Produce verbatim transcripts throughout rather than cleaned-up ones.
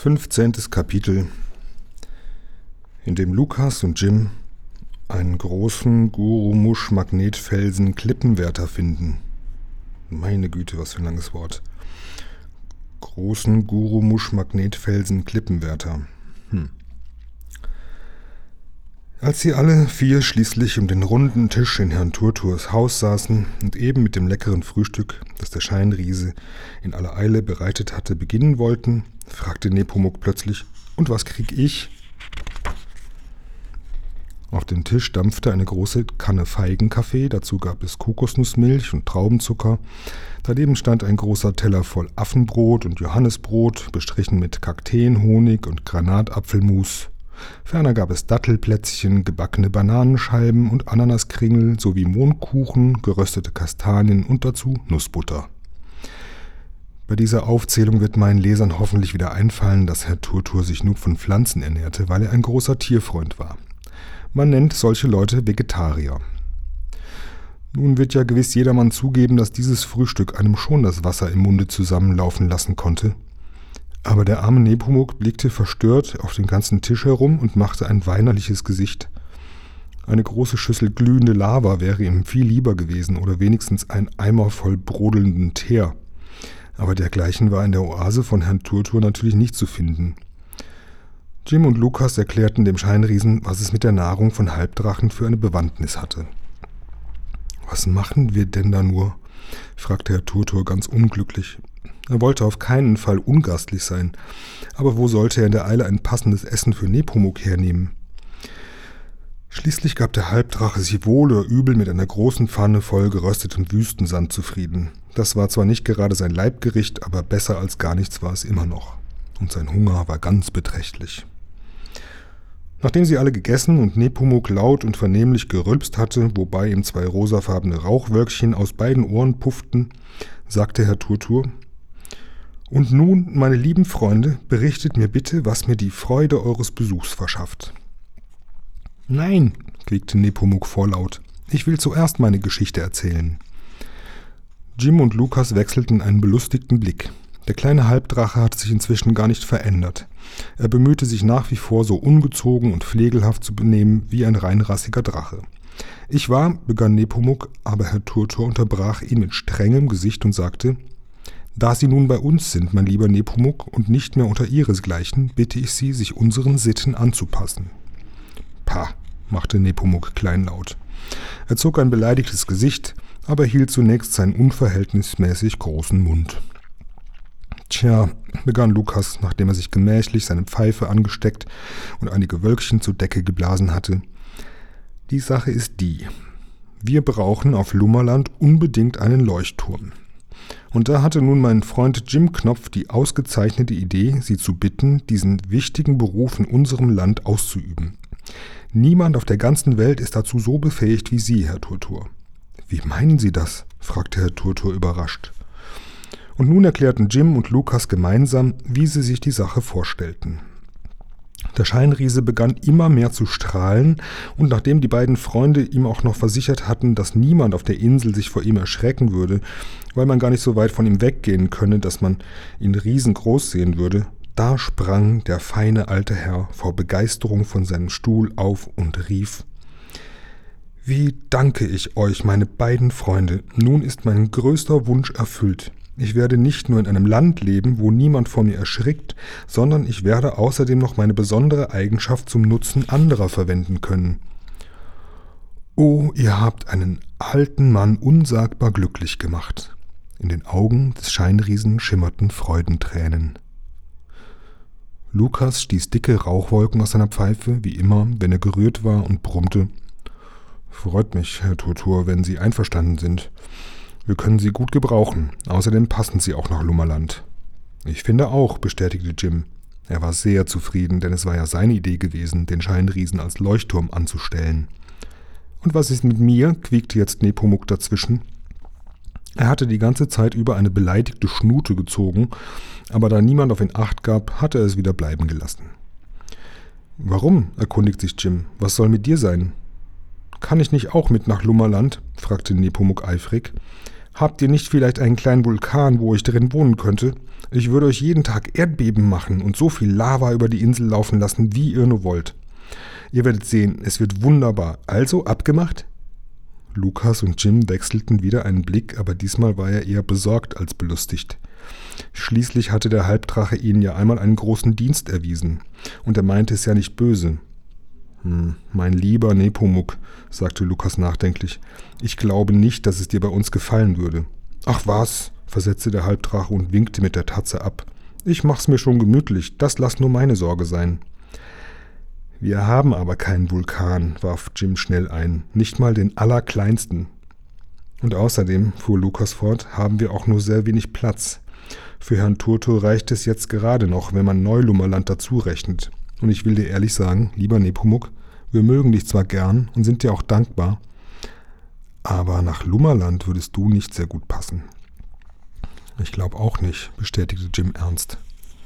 Fünfzehntes Kapitel, in dem Lukas und Jim einen großen Gurumusch-Magnetfelsen-Klippenwärter finden. Meine Güte, was für ein langes Wort. Großen Gurumusch-Magnetfelsen-Klippenwärter. Hm. Als sie alle vier schließlich um den runden Tisch in Herrn Turturs Haus saßen und eben mit dem leckeren Frühstück, das der Scheinriese in aller Eile bereitet hatte, beginnen wollten, fragte Nepomuk plötzlich: „Und was krieg ich?" Auf dem Tisch dampfte eine große Kanne Feigenkaffee, dazu gab es Kokosnussmilch und Traubenzucker. Daneben stand ein großer Teller voll Affenbrot und Johannisbrot, bestrichen mit Kakteenhonig und Granatapfelmus. Ferner gab es Dattelplätzchen, gebackene Bananenscheiben und Ananaskringel sowie Mohnkuchen, geröstete Kastanien und dazu Nussbutter. Bei dieser Aufzählung wird meinen Lesern hoffentlich wieder einfallen, dass Herr Turtur sich nur von Pflanzen ernährte, weil er ein großer Tierfreund war. Man nennt solche Leute Vegetarier. Nun wird ja gewiss jedermann zugeben, dass dieses Frühstück einem schon das Wasser im Munde zusammenlaufen lassen konnte. Aber der arme Nepomuk blickte verstört auf den ganzen Tisch herum und machte ein weinerliches Gesicht. Eine große Schüssel glühende Lava wäre ihm viel lieber gewesen oder wenigstens ein Eimer voll brodelnden Teer. Aber dergleichen war in der Oase von Herrn Turtur natürlich nicht zu finden. Jim und Lukas erklärten dem Scheinriesen, was es mit der Nahrung von Halbdrachen für eine Bewandtnis hatte. »Was machen wir denn da nur?« fragte Herr Turtur ganz unglücklich. Er wollte auf keinen Fall ungastlich sein, aber wo sollte er in der Eile ein passendes Essen für Nepomuk hernehmen? Schließlich gab der Halbdrache sich wohl oder übel mit einer großen Pfanne voll geröstetem Wüstensand zufrieden. Das war zwar nicht gerade sein Leibgericht, aber besser als gar nichts war es immer noch. Und sein Hunger war ganz beträchtlich. Nachdem sie alle gegessen und Nepomuk laut und vernehmlich gerülpst hatte, wobei ihm zwei rosafarbene Rauchwölkchen aus beiden Ohren pufften, sagte Herr Turtur: »Und nun, meine lieben Freunde, berichtet mir bitte, was mir die Freude eures Besuchs verschafft.« »Nein«, quiekte Nepomuk vorlaut, »ich will zuerst meine Geschichte erzählen.« Jim und Lukas wechselten einen belustigten Blick. Der kleine Halbdrache hatte sich inzwischen gar nicht verändert. Er bemühte sich nach wie vor so ungezogen und pflegelhaft zu benehmen wie ein reinrassiger Drache. »Ich war«, begann Nepomuk, aber Herr Turtur unterbrach ihn mit strengem Gesicht und sagte: »Da Sie nun bei uns sind, mein lieber Nepomuk, und nicht mehr unter Ihresgleichen, bitte ich Sie, sich unseren Sitten anzupassen.« »Pah«, machte Nepomuk kleinlaut. Er zog ein beleidigtes Gesicht, aber hielt zunächst seinen unverhältnismäßig großen Mund. »Tja«, begann Lukas, nachdem er sich gemächlich seine Pfeife angesteckt und einige Wölkchen zur Decke geblasen hatte, »die Sache ist die: Wir brauchen auf Lummerland unbedingt einen Leuchtturm. Und da hatte nun mein Freund Jim Knopf die ausgezeichnete Idee, Sie zu bitten, diesen wichtigen Beruf in unserem Land auszuüben. Niemand auf der ganzen Welt ist dazu so befähigt wie Sie, Herr Turtur.« »Wie meinen Sie das?« fragte Herr Turtur überrascht. Und nun erklärten Jim und Lukas gemeinsam, wie sie sich die Sache vorstellten. Der Scheinriese begann immer mehr zu strahlen, und nachdem die beiden Freunde ihm auch noch versichert hatten, dass niemand auf der Insel sich vor ihm erschrecken würde, weil man gar nicht so weit von ihm weggehen könne, dass man ihn riesengroß sehen würde, da sprang der feine alte Herr vor Begeisterung von seinem Stuhl auf und rief: »Wie danke ich euch, meine beiden Freunde! Nun ist mein größter Wunsch erfüllt. Ich werde nicht nur in einem Land leben, wo niemand vor mir erschrickt, sondern ich werde außerdem noch meine besondere Eigenschaft zum Nutzen anderer verwenden können. Oh, ihr habt einen alten Mann unsagbar glücklich gemacht.« In den Augen des Scheinriesen schimmerten Freudentränen. Lukas stieß dicke Rauchwolken aus seiner Pfeife, wie immer, wenn er gerührt war, und brummte: »Freut mich, Herr Turtur, wenn Sie einverstanden sind. Wir können Sie gut gebrauchen. Außerdem passen Sie auch nach Lummerland.« »Ich finde auch«, bestätigte Jim. Er war sehr zufrieden, denn es war ja seine Idee gewesen, den Scheinriesen als Leuchtturm anzustellen. »Und was ist mit mir?«, quiekte jetzt Nepomuk dazwischen. Er hatte die ganze Zeit über eine beleidigte Schnute gezogen, aber da niemand auf ihn Acht gab, hatte er es wieder bleiben gelassen. »Warum?«, erkundigt sich Jim. »Was soll mit dir sein?« »Kann ich nicht auch mit nach Lummerland?«, fragte Nepomuk eifrig. Habt ihr nicht vielleicht einen kleinen Vulkan, wo ich drin wohnen könnte? Ich würde euch jeden Tag Erdbeben machen und so viel Lava über die Insel laufen lassen, wie ihr nur wollt. Ihr werdet sehen, es wird wunderbar. Also, abgemacht?« Lukas und Jim wechselten wieder einen Blick, aber diesmal war er eher besorgt als belustigt. Schließlich hatte der Halbdrache ihnen ja einmal einen großen Dienst erwiesen, und er meinte es ja nicht böse. Hm, »Mein lieber Nepomuk«, sagte Lukas nachdenklich, »ich glaube nicht, dass es dir bei uns gefallen würde.« »Ach was«, versetzte der Halbdrache und winkte mit der Tatze ab. »Ich mach's mir schon gemütlich, das lass nur meine Sorge sein.« »Wir haben aber keinen Vulkan«, warf Jim schnell ein, »nicht mal den allerkleinsten. Und außerdem«, fuhr Lukas fort, »haben wir auch nur sehr wenig Platz. Für Herrn Turtur reicht es jetzt gerade noch, wenn man Neulummerland dazu rechnet. Und ich will dir ehrlich sagen, lieber Nepomuk, wir mögen dich zwar gern und sind dir auch dankbar, aber nach Lummerland würdest du nicht sehr gut passen.« »Ich glaube auch nicht«, bestätigte Jim ernst.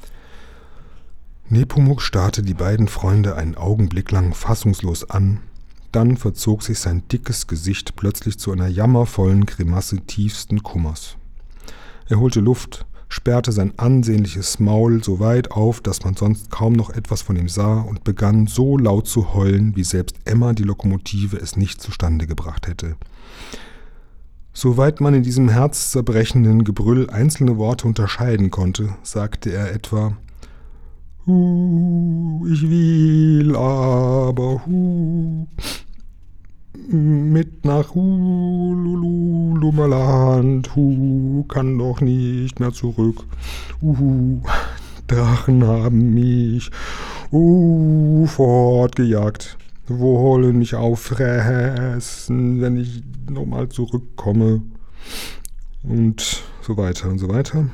Nepomuk starrte die beiden Freunde einen Augenblick lang fassungslos an, dann verzog sich sein dickes Gesicht plötzlich zu einer jammervollen Grimasse tiefsten Kummers. Er holte Luft, sperrte sein ansehnliches Maul so weit auf, dass man sonst kaum noch etwas von ihm sah, und begann so laut zu heulen, wie selbst Emma die Lokomotive es nicht zustande gebracht hätte. Soweit man in diesem herzzerbrechenden Gebrüll einzelne Worte unterscheiden konnte, sagte er etwa: »Hu, ich will aber, hu, mit nach Hulululummerland, hu, kann doch nicht mehr zurück, hu, Drachen haben mich, hu, fortgejagt, wollen mich auffressen, wenn ich nochmal zurückkomme.« Und so weiter und so weiter.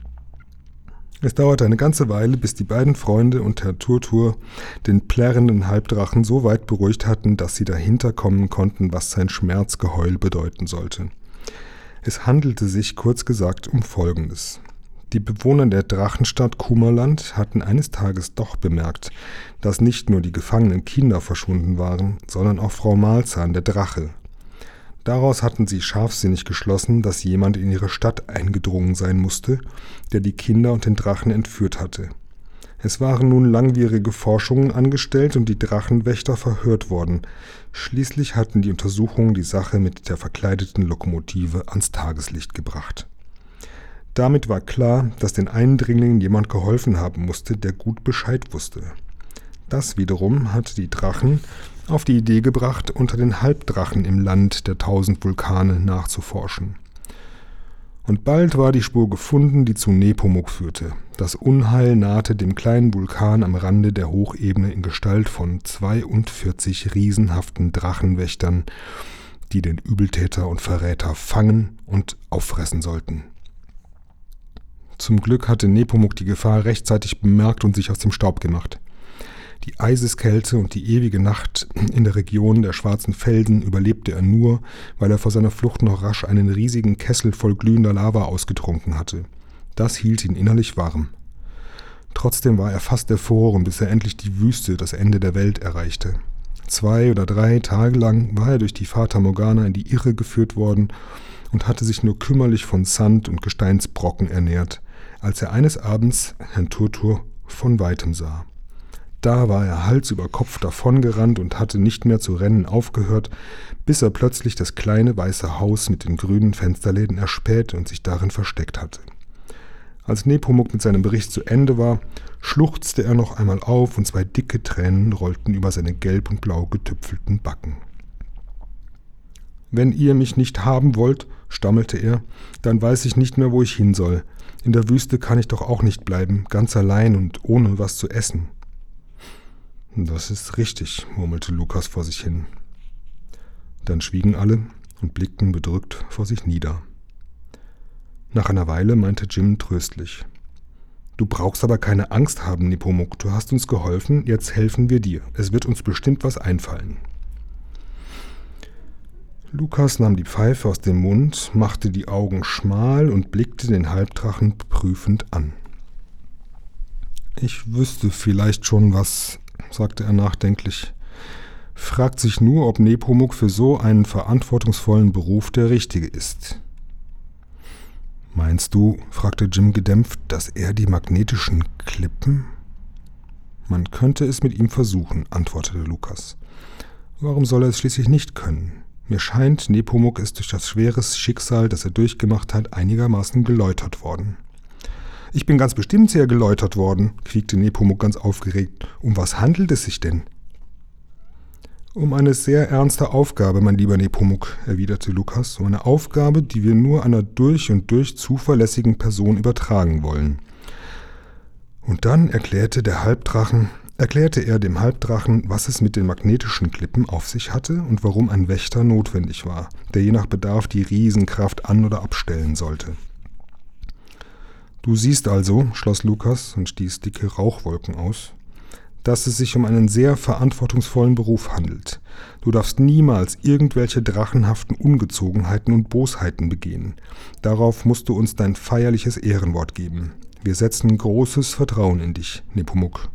Es dauerte eine ganze Weile, bis die beiden Freunde und Herr Turtur den plärrenden Halbdrachen so weit beruhigt hatten, dass sie dahinter kommen konnten, was sein Schmerzgeheul bedeuten sollte. Es handelte sich, kurz gesagt, um Folgendes. Die Bewohner der Drachenstadt Kummerland hatten eines Tages doch bemerkt, dass nicht nur die gefangenen Kinder verschwunden waren, sondern auch Frau Malzahn, der Drache. Daraus hatten sie scharfsinnig geschlossen, dass jemand in ihre Stadt eingedrungen sein musste, der die Kinder und den Drachen entführt hatte. Es waren nun langwierige Forschungen angestellt und die Drachenwächter verhört worden. Schließlich hatten die Untersuchungen die Sache mit der verkleideten Lokomotive ans Tageslicht gebracht. Damit war klar, dass den Eindringlingen jemand geholfen haben musste, der gut Bescheid wusste. Das wiederum hatte die Drachen auf die Idee gebracht, unter den Halbdrachen im Land der tausend Vulkane nachzuforschen. Und bald war die Spur gefunden, die zu Nepomuk führte. Das Unheil nahte dem kleinen Vulkan am Rande der Hochebene in Gestalt von zweiundvierzig riesenhaften Drachenwächtern, die den Übeltäter und Verräter fangen und auffressen sollten. Zum Glück hatte Nepomuk die Gefahr rechtzeitig bemerkt und sich aus dem Staub gemacht. Die Eiseskälte und die ewige Nacht in der Region der schwarzen Felsen überlebte er nur, weil er vor seiner Flucht noch rasch einen riesigen Kessel voll glühender Lava ausgetrunken hatte. Das hielt ihn innerlich warm. Trotzdem war er fast erfroren, bis er endlich die Wüste, das Ende der Welt, erreichte. Zwei oder drei Tage lang war er durch die Fata Morgana in die Irre geführt worden und hatte sich nur kümmerlich von Sand und Gesteinsbrocken ernährt, als er eines Abends Herrn Turtur von Weitem sah. Da war er Hals über Kopf davongerannt und hatte nicht mehr zu rennen aufgehört, bis er plötzlich das kleine weiße Haus mit den grünen Fensterläden erspähte und sich darin versteckt hatte. Als Nepomuk mit seinem Bericht zu Ende war, schluchzte er noch einmal auf und zwei dicke Tränen rollten über seine gelb und blau getüpfelten Backen. »Wenn ihr mich nicht haben wollt«, stammelte er, »dann weiß ich nicht mehr, wo ich hin soll. In der Wüste kann ich doch auch nicht bleiben, ganz allein und ohne was zu essen.« »Das ist richtig«, murmelte Lukas vor sich hin. Dann schwiegen alle und blickten bedrückt vor sich nieder. Nach einer Weile meinte Jim tröstlich: »Du brauchst aber keine Angst haben, Nepomuk. Du hast uns geholfen, jetzt helfen wir dir. Es wird uns bestimmt was einfallen.« Lukas nahm die Pfeife aus dem Mund, machte die Augen schmal und blickte den Halbdrachen prüfend an. »Ich wüsste vielleicht schon was«, sagte er nachdenklich. »Fragt sich nur, ob Nepomuk für so einen verantwortungsvollen Beruf der Richtige ist.« »Meinst du«, fragte Jim gedämpft, »dass er die magnetischen Klippen?« »Man könnte es mit ihm versuchen«, antwortete Lukas. »Warum soll er es schließlich nicht können? Mir scheint, Nepomuk ist durch das schwere Schicksal, das er durchgemacht hat, einigermaßen geläutert worden.« »Ich bin ganz bestimmt sehr geläutert worden«, quiekte Nepomuk ganz aufgeregt. »Um was handelt es sich denn?« »Um eine sehr ernste Aufgabe, mein lieber Nepomuk«, erwiderte Lukas, »um eine Aufgabe, die wir nur einer durch und durch zuverlässigen Person übertragen wollen.« Und dann erklärte der Halbdrachen, erklärte er dem Halbdrachen, was es mit den magnetischen Klippen auf sich hatte und warum ein Wächter notwendig war, der je nach Bedarf die Riesenkraft an- oder abstellen sollte. »Du siehst also«, schloss Lukas und stieß dicke Rauchwolken aus, »dass es sich um einen sehr verantwortungsvollen Beruf handelt. Du darfst niemals irgendwelche drachenhaften Ungezogenheiten und Bosheiten begehen. Darauf musst du uns dein feierliches Ehrenwort geben. Wir setzen großes Vertrauen in dich, Nepomuk.«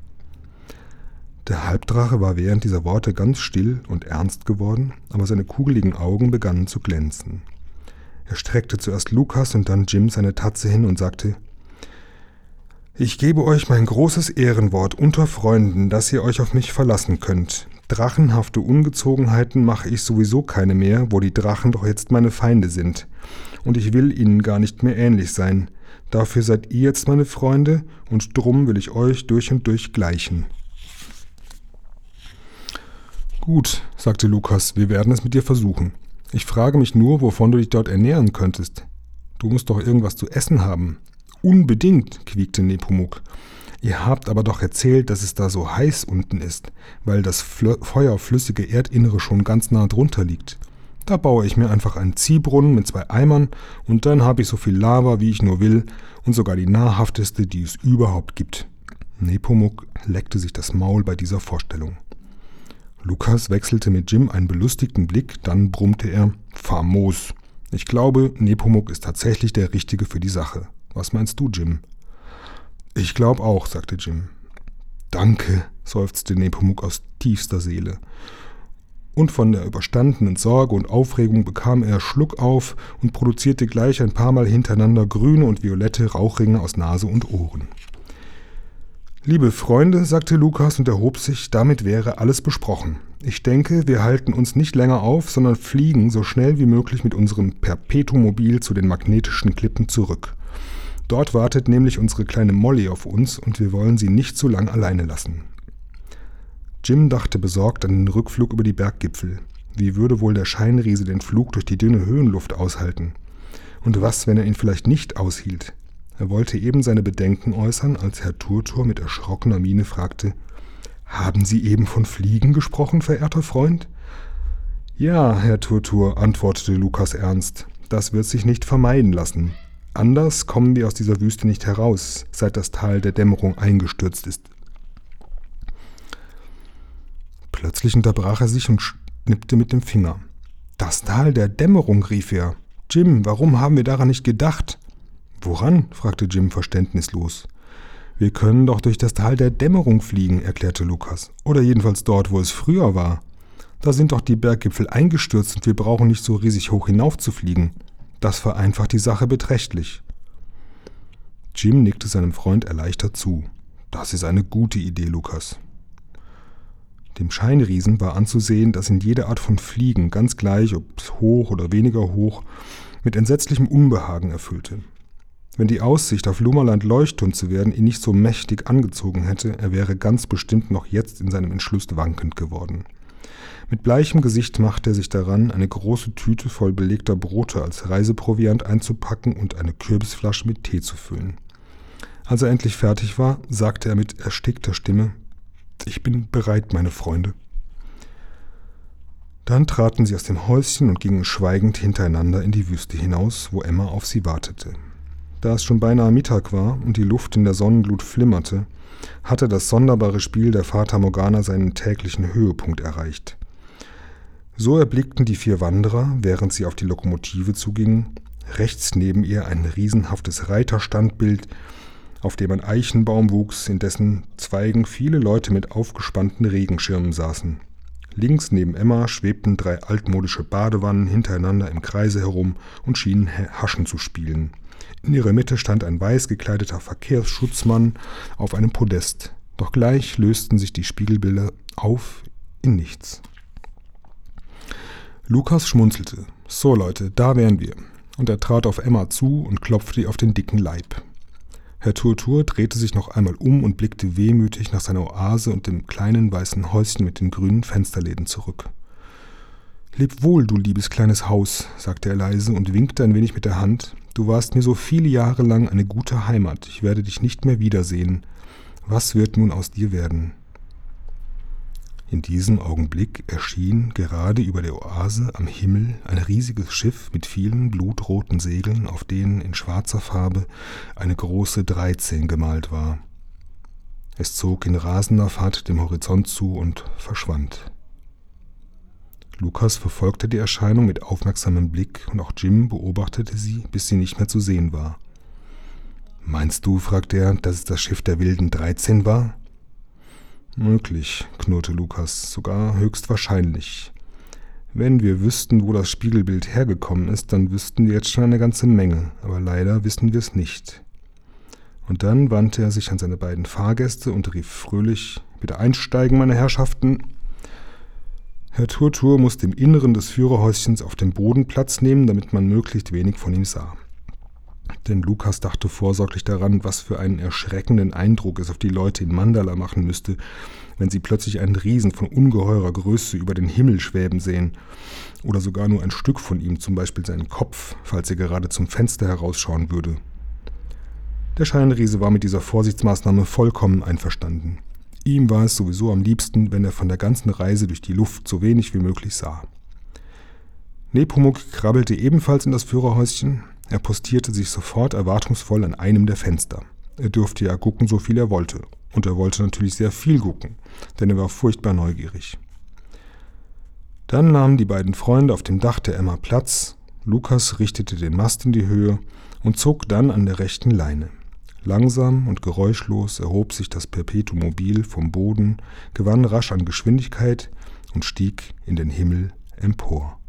Der Halbdrache war während dieser Worte ganz still und ernst geworden, aber seine kugeligen Augen begannen zu glänzen. Er streckte zuerst Lukas und dann Jim seine Tatze hin und sagte: »Ich gebe euch mein großes Ehrenwort unter Freunden, dass ihr euch auf mich verlassen könnt. Drachenhafte Ungezogenheiten mache ich sowieso keine mehr, wo die Drachen doch jetzt meine Feinde sind. Und ich will ihnen gar nicht mehr ähnlich sein. Dafür seid ihr jetzt meine Freunde, und drum will ich euch durch und durch gleichen.« »Gut«, sagte Lukas, »wir werden es mit dir versuchen. Ich frage mich nur, wovon du dich dort ernähren könntest. Du musst doch irgendwas zu essen haben.« »Unbedingt«, quiekte Nepomuk. »Ihr habt aber doch erzählt, dass es da so heiß unten ist, weil das Fl- feuerflüssige Erdinnere schon ganz nah drunter liegt. Da baue ich mir einfach einen Ziehbrunnen mit zwei Eimern und dann habe ich so viel Lava, wie ich nur will, und sogar die nahrhafteste, die es überhaupt gibt.« Nepomuk leckte sich das Maul bei dieser Vorstellung. Lukas wechselte mit Jim einen belustigten Blick, dann brummte er: »Famos! Ich glaube, Nepomuk ist tatsächlich der Richtige für die Sache. Was meinst du, Jim?« »Ich glaube auch«, sagte Jim. »Danke«, seufzte Nepomuk aus tiefster Seele. Und von der überstandenen Sorge und Aufregung bekam er Schluck auf und produzierte gleich ein paar Mal hintereinander grüne und violette Rauchringe aus Nase und Ohren. »Liebe Freunde«, sagte Lukas und erhob sich, »damit wäre alles besprochen. Ich denke, wir halten uns nicht länger auf, sondern fliegen so schnell wie möglich mit unserem Perpetumobil zu den magnetischen Klippen zurück. Dort wartet nämlich unsere kleine Molly auf uns und wir wollen sie nicht zu lang alleine lassen.« Jim dachte besorgt an den Rückflug über die Berggipfel. Wie würde wohl der Scheinriese den Flug durch die dünne Höhenluft aushalten? Und was, wenn er ihn vielleicht nicht aushielt? Er wollte eben seine Bedenken äußern, als Herr Turtur mit erschrockener Miene fragte: »Haben Sie eben von Fliegen gesprochen, verehrter Freund?« »Ja, Herr Turtur«, antwortete Lukas ernst, »das wird sich nicht vermeiden lassen. Anders kommen wir aus dieser Wüste nicht heraus, seit das Tal der Dämmerung eingestürzt ist.« Plötzlich unterbrach er sich und schnippte mit dem Finger. »Das Tal der Dämmerung«, rief er. »Jim, warum haben wir daran nicht gedacht?« »Woran?«, fragte Jim verständnislos. »Wir können doch durch das Tal der Dämmerung fliegen«, erklärte Lukas. »Oder jedenfalls dort, wo es früher war. Da sind doch die Berggipfel eingestürzt und wir brauchen nicht so riesig hoch hinauf zu fliegen. Das vereinfacht die Sache beträchtlich.« Jim nickte seinem Freund erleichtert zu. »Das ist eine gute Idee, Lukas.« Dem Scheinriesen war anzusehen, dass ihn jede Art von Fliegen, ganz gleich, ob hoch oder weniger hoch, mit entsetzlichem Unbehagen erfüllte. Wenn die Aussicht, auf Lummerland Leuchtturm zu werden, ihn nicht so mächtig angezogen hätte, er wäre ganz bestimmt noch jetzt in seinem Entschluss wankend geworden. Mit bleichem Gesicht machte er sich daran, eine große Tüte voll belegter Brote als Reiseproviant einzupacken und eine Kürbisflasche mit Tee zu füllen. Als er endlich fertig war, sagte er mit erstickter Stimme: »Ich bin bereit, meine Freunde.« Dann traten sie aus dem Häuschen und gingen schweigend hintereinander in die Wüste hinaus, wo Emma auf sie wartete. Da es schon beinahe Mittag war und die Luft in der Sonnenglut flimmerte, hatte das sonderbare Spiel der Fata Morgana seinen täglichen Höhepunkt erreicht. So erblickten die vier Wanderer, während sie auf die Lokomotive zugingen, rechts neben ihr ein riesenhaftes Reiterstandbild, auf dem ein Eichenbaum wuchs, in dessen Zweigen viele Leute mit aufgespannten Regenschirmen saßen. Links neben Emma schwebten drei altmodische Badewannen hintereinander im Kreise herum und schienen Haschen zu spielen. In ihrer Mitte stand ein weiß gekleideter Verkehrsschutzmann auf einem Podest. Doch gleich lösten sich die Spiegelbilder auf in nichts. Lukas schmunzelte. »So Leute, da wären wir.« Und er trat auf Emma zu und klopfte ihr auf den dicken Leib. Herr Turtur drehte sich noch einmal um und blickte wehmütig nach seiner Oase und dem kleinen weißen Häuschen mit den grünen Fensterläden zurück. »Leb wohl, du liebes kleines Haus«, sagte er leise und winkte ein wenig mit der Hand. »Du warst mir so viele Jahre lang eine gute Heimat. Ich werde dich nicht mehr wiedersehen. Was wird nun aus dir werden?« In diesem Augenblick erschien gerade über der Oase am Himmel ein riesiges Schiff mit vielen blutroten Segeln, auf denen in schwarzer Farbe eine große dreizehn gemalt war. Es zog in rasender Fahrt dem Horizont zu und verschwand. Lukas verfolgte die Erscheinung mit aufmerksamem Blick und auch Jim beobachtete sie, bis sie nicht mehr zu sehen war. »Meinst du«, fragte er, »dass es das Schiff der wilden dreizehn war?« »Möglich«, knurrte Lukas, »sogar höchstwahrscheinlich. Wenn wir wüssten, wo das Spiegelbild hergekommen ist, dann wüssten wir jetzt schon eine ganze Menge, aber leider wissen wir es nicht.« Und dann wandte er sich an seine beiden Fahrgäste und rief fröhlich, »Bitte einsteigen, meine Herrschaften!« Herr Turtur musste im Inneren des Führerhäuschens auf dem Boden Platz nehmen, damit man möglichst wenig von ihm sah. Denn Lukas dachte vorsorglich daran, was für einen erschreckenden Eindruck es auf die Leute in Mandala machen müsste, wenn sie plötzlich einen Riesen von ungeheurer Größe über den Himmel schweben sehen, oder sogar nur ein Stück von ihm, zum Beispiel seinen Kopf, falls er gerade zum Fenster herausschauen würde. Der Scheinriese war mit dieser Vorsichtsmaßnahme vollkommen einverstanden. Ihm war es sowieso am liebsten, wenn er von der ganzen Reise durch die Luft so wenig wie möglich sah. Nepomuk krabbelte ebenfalls in das Führerhäuschen. Er postierte sich sofort erwartungsvoll an einem der Fenster. Er durfte ja gucken, so viel er wollte. Und er wollte natürlich sehr viel gucken, denn er war furchtbar neugierig. Dann nahmen die beiden Freunde auf dem Dach der Emma Platz. Lukas richtete den Mast in die Höhe und zog dann an der rechten Leine. Langsam und geräuschlos erhob sich das Perpetuum-Mobil vom Boden, gewann rasch an Geschwindigkeit und stieg in den Himmel empor.